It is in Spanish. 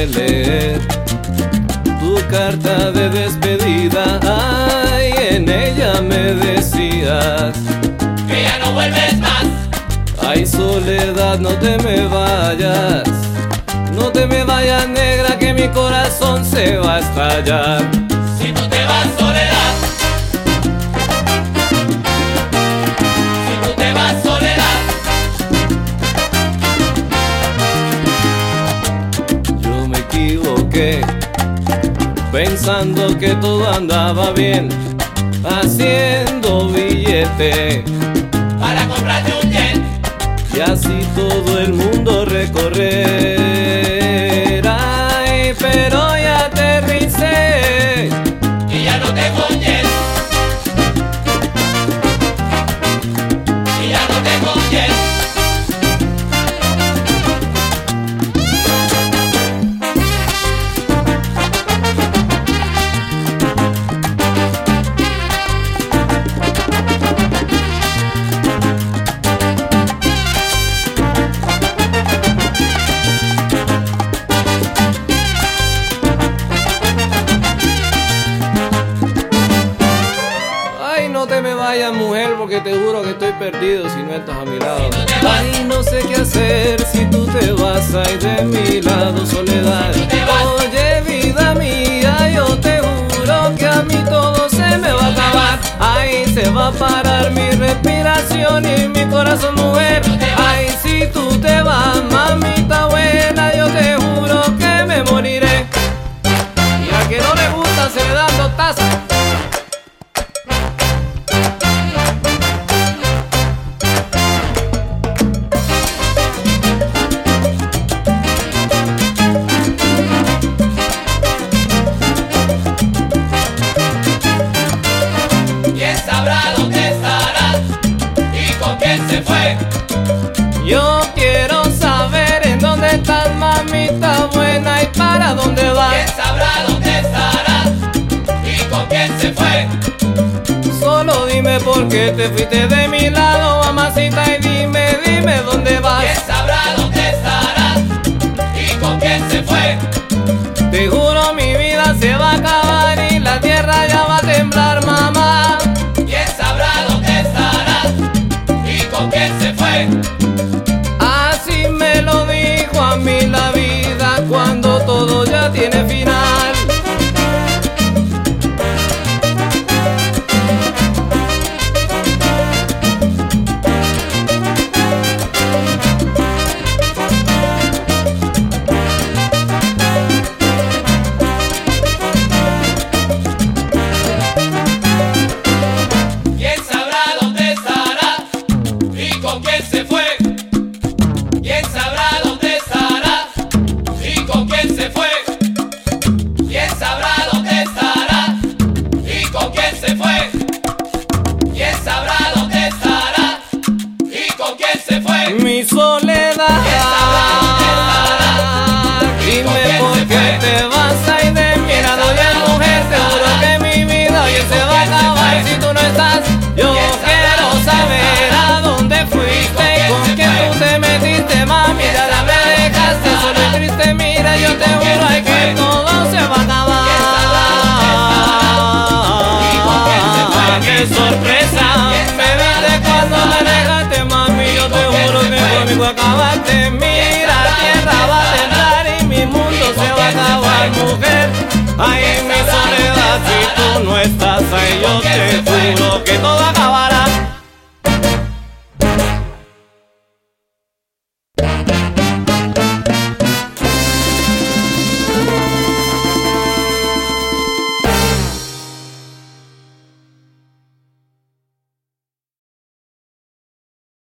de leer tu carta de despedida. Ay, en ella me decías que ya no vuelves más. Ay, soledad, no te me vayas, no te me vayas, negra, que mi corazón se va a estallar. Si tú te vas, soledad. Si tú te vas, soledad. Yo me equivoqué pensando que todo andaba bien, haciendo billete para comprarte un jet y así todo el mundo recorrer. Ay, pero ya aterricé y ya no tengo un jet. Y ya no tengo un jet. No te me vayas, mujer, porque te juro que estoy perdido si no estás a mi lado. Ay, no sé qué hacer si tú te vas, ay, de mi lado, soledad. Oye, vida mía, yo te juro que a mí todo se me va a acabar. Ay, se va a parar mi respiración y mi corazón, mujer. Ay, si tú te vas, mamita buena, yo te juro que me moriré. Y al que no le gusta se le dan 2 tazas. Yo quiero saber en dónde estás, mamita buena, y para dónde vas. ¿Quién sabrá dónde estarás y con quién se fue? Solo dime por qué te fuiste de mi lado, mamacita, y dime, dime dónde vas. ¿Quién sabrá dónde estarás y con quién se fue? Te juro mi vida se va a acabar y la tierra ya va a temblar, mamá. ¿Quién sabrá dónde estarás y con quién se fue? Así me lo dijo a mí la vida cuando todo ya tiene final. ¿Quién sabrá dónde estarás y con quién se fue? ¿Quién sabrá dónde estarás y con quién se fue? ¿Quién sabrá dónde estarás y con quién se fue? ¿Quién sabrá dónde estarás y con quién se fue? Mi soledad, dime por qué te vas a ir de mi lado, ya mujer, te juro que mi vida hoy se va a acabar si tú no estás. Yo quiero saber a dónde fuiste y con quién tú te metiste, mami, ya me dejaste solo y triste, mira, yo te juro ay, que todo se va a acabar. ¡Qué sorpresa! Me viste cuando me dejaste, mami, yo te juro que conmigo acabaste. Mira, la tierra va a temblar y mi mundo se va a acabar, mujer. Ay, mi soledad, si tú no estás ahí, yo te juro que todo acabará.